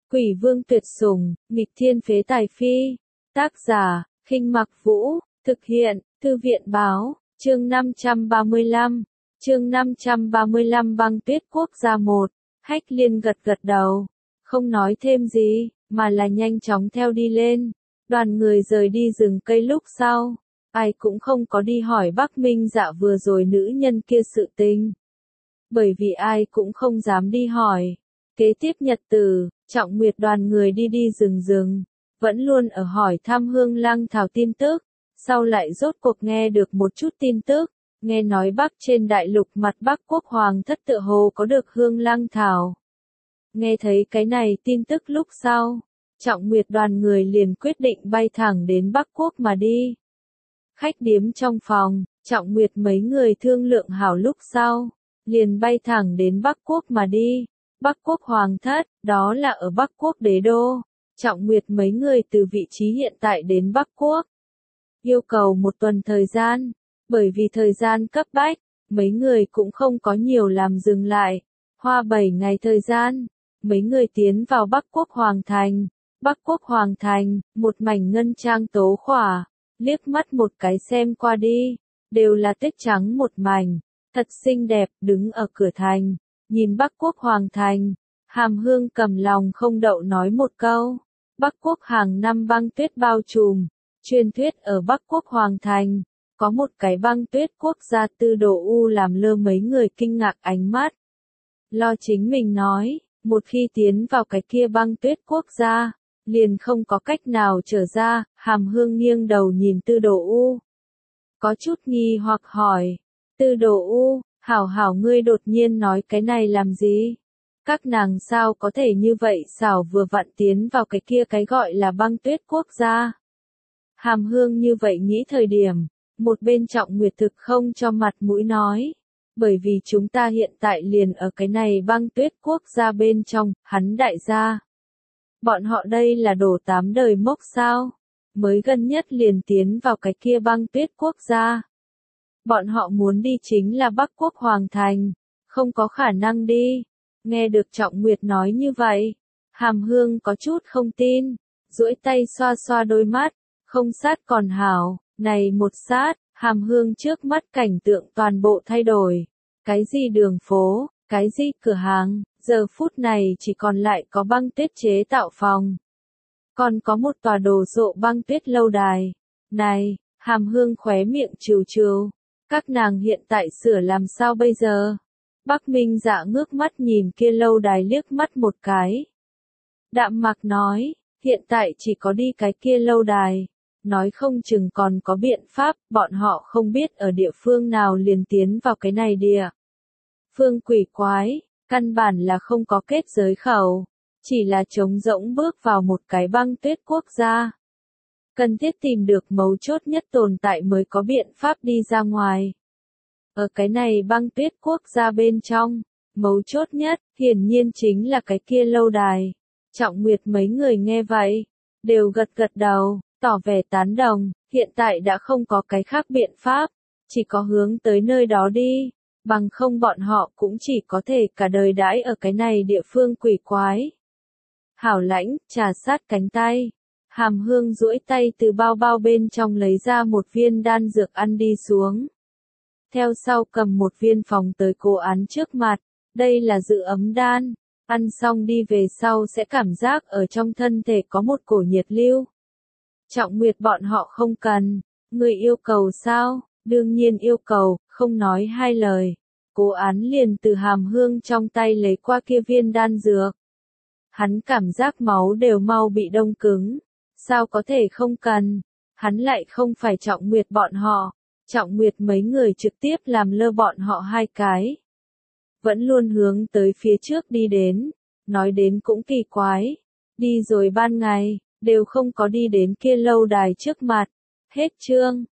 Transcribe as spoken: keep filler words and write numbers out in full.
Quỷ vương tuyệt sủng, nghịch thiên phế tài phi. Tác giả, Khinh Mặc Vũ, thực hiện, Thư viện báo, chương năm trăm ba mươi lăm, chương năm trăm ba mươi lăm băng tuyết quốc gia một, Hách Liên gật gật đầu, không nói thêm gì, mà là nhanh chóng theo đi lên. Đoàn người rời đi rừng cây lúc sau, ai cũng không có đi hỏi Bắc Minh Dạ vừa rồi nữ nhân kia sự tình. Bởi vì ai cũng không dám đi hỏi. Kế tiếp nhật tử, Trọng Nguyệt đoàn người đi đi rừng rừng, vẫn luôn ở hỏi thăm Hương Lăng Thảo tin tức, sau lại rốt cuộc nghe được một chút tin tức, nghe nói Bắc trên đại lục mặt Bắc quốc hoàng thất tựa hồ có được Hương Lăng Thảo. Nghe thấy cái này tin tức lúc sau, Trọng Nguyệt đoàn người liền quyết định bay thẳng đến Bắc quốc mà đi. Khách điếm trong phòng, Trọng Nguyệt mấy người thương lượng hảo lúc sau, liền bay thẳng đến Bắc quốc mà đi. Bắc quốc hoàng thất, đó là ở Bắc quốc đế đô. Trọng Nguyệt mấy người từ vị trí hiện tại đến Bắc quốc. Yêu cầu một tuần thời gian, bởi vì thời gian cấp bách, mấy người cũng không có nhiều làm dừng lại. Hoa bảy ngày thời gian, mấy người tiến vào Bắc quốc hoàng thành. Bắc quốc hoàng thành, một mảnh ngân trang tố khỏa, liếc mắt một cái xem qua đi, đều là tuyết trắng một mảnh, thật xinh đẹp, đứng ở cửa thành. Nhìn Bắc quốc hoàng thành, Hàm Hương cầm lòng không đậu nói một câu. Bắc quốc hàng năm băng tuyết bao trùm, truyền thuyết ở Bắc quốc hoàng thành, có một cái băng tuyết quốc gia Tư Đồ U làm lơ mấy người kinh ngạc ánh mắt. Lo chính mình nói, một khi tiến vào cái kia băng tuyết quốc gia, liền không có cách nào trở ra. Hàm Hương nghiêng đầu nhìn Tư Đồ U, có chút nghi hoặc hỏi, Tư Đồ U, hảo hảo ngươi đột nhiên nói cái này làm gì? Các nàng sao có thể như vậy xảo vừa vặn tiến vào cái kia cái gọi là băng tuyết quốc gia? Hàm Hương như vậy nghĩ thời điểm, một bên Trọng Nguyệt thực không cho mặt mũi nói, bởi vì chúng ta hiện tại liền ở cái này băng tuyết quốc gia bên trong, hắn đại gia. Bọn họ đây là đổ tám đời mốc sao? Mới gần nhất liền tiến vào cái kia băng tuyết quốc gia. Bọn họ muốn đi chính là Bắc quốc hoàng thành, không có khả năng đi. Nghe được Trọng Nguyệt nói như vậy, Hàm Hương có chút không tin, duỗi tay xoa xoa đôi mắt, không sát còn hảo, này một sát, Hàm Hương trước mắt cảnh tượng toàn bộ thay đổi. Cái gì đường phố, cái gì cửa hàng, giờ phút này chỉ còn lại có băng tuyết chế tạo phòng. Còn có một tòa đồ sộ băng tuyết lâu đài. Này, Hàm Hương khóe miệng trừ trừ. Các nàng hiện tại sửa làm sao bây giờ? Bắc Minh Dạ ngước mắt nhìn kia lâu đài liếc mắt một cái. Đạm Mạc nói, hiện tại chỉ có đi cái kia lâu đài. Nói không chừng còn có biện pháp, bọn họ không biết ở địa phương nào liền tiến vào cái này địa. Phương quỷ quái, căn bản là không có kết giới khẩu, chỉ là trống rỗng bước vào một cái băng tuyết quốc gia. Cần thiết tìm được mấu chốt nhất tồn tại mới có biện pháp đi ra ngoài. Ở cái này băng tuyết quốc gia bên trong, mấu chốt nhất, hiển nhiên chính là cái kia lâu đài. Trọng Nguyệt mấy người nghe vậy, đều gật gật đầu, tỏ vẻ tán đồng, hiện tại đã không có cái khác biện pháp, chỉ có hướng tới nơi đó đi, bằng không bọn họ cũng chỉ có thể cả đời đãi ở cái này địa phương quỷ quái. Hảo Lãnh, trà sát cánh tay. Hàm Hương duỗi tay từ bao bao bên trong lấy ra một viên đan dược ăn đi xuống. Theo sau cầm một viên phòng tới Cố Án trước mặt, đây là dự ấm đan, ăn xong đi về sau sẽ cảm giác ở trong thân thể có một cổ nhiệt lưu. Trọng Nguyệt bọn họ không cần, người yêu cầu sao? Đương nhiên yêu cầu, không nói hai lời. Cố Án liền từ Hàm Hương trong tay lấy qua kia viên đan dược. Hắn cảm giác máu đều mau bị đông cứng. Sao có thể không cần? Hắn lại không phải Trọng Nguyệt bọn họ. Trọng Nguyệt mấy người trực tiếp làm lơ bọn họ hai cái. Vẫn luôn hướng tới phía trước đi đến. Nói đến cũng kỳ quái. Đi rồi ban ngày, đều không có đi đến kia lâu đài trước mặt. Hết chương.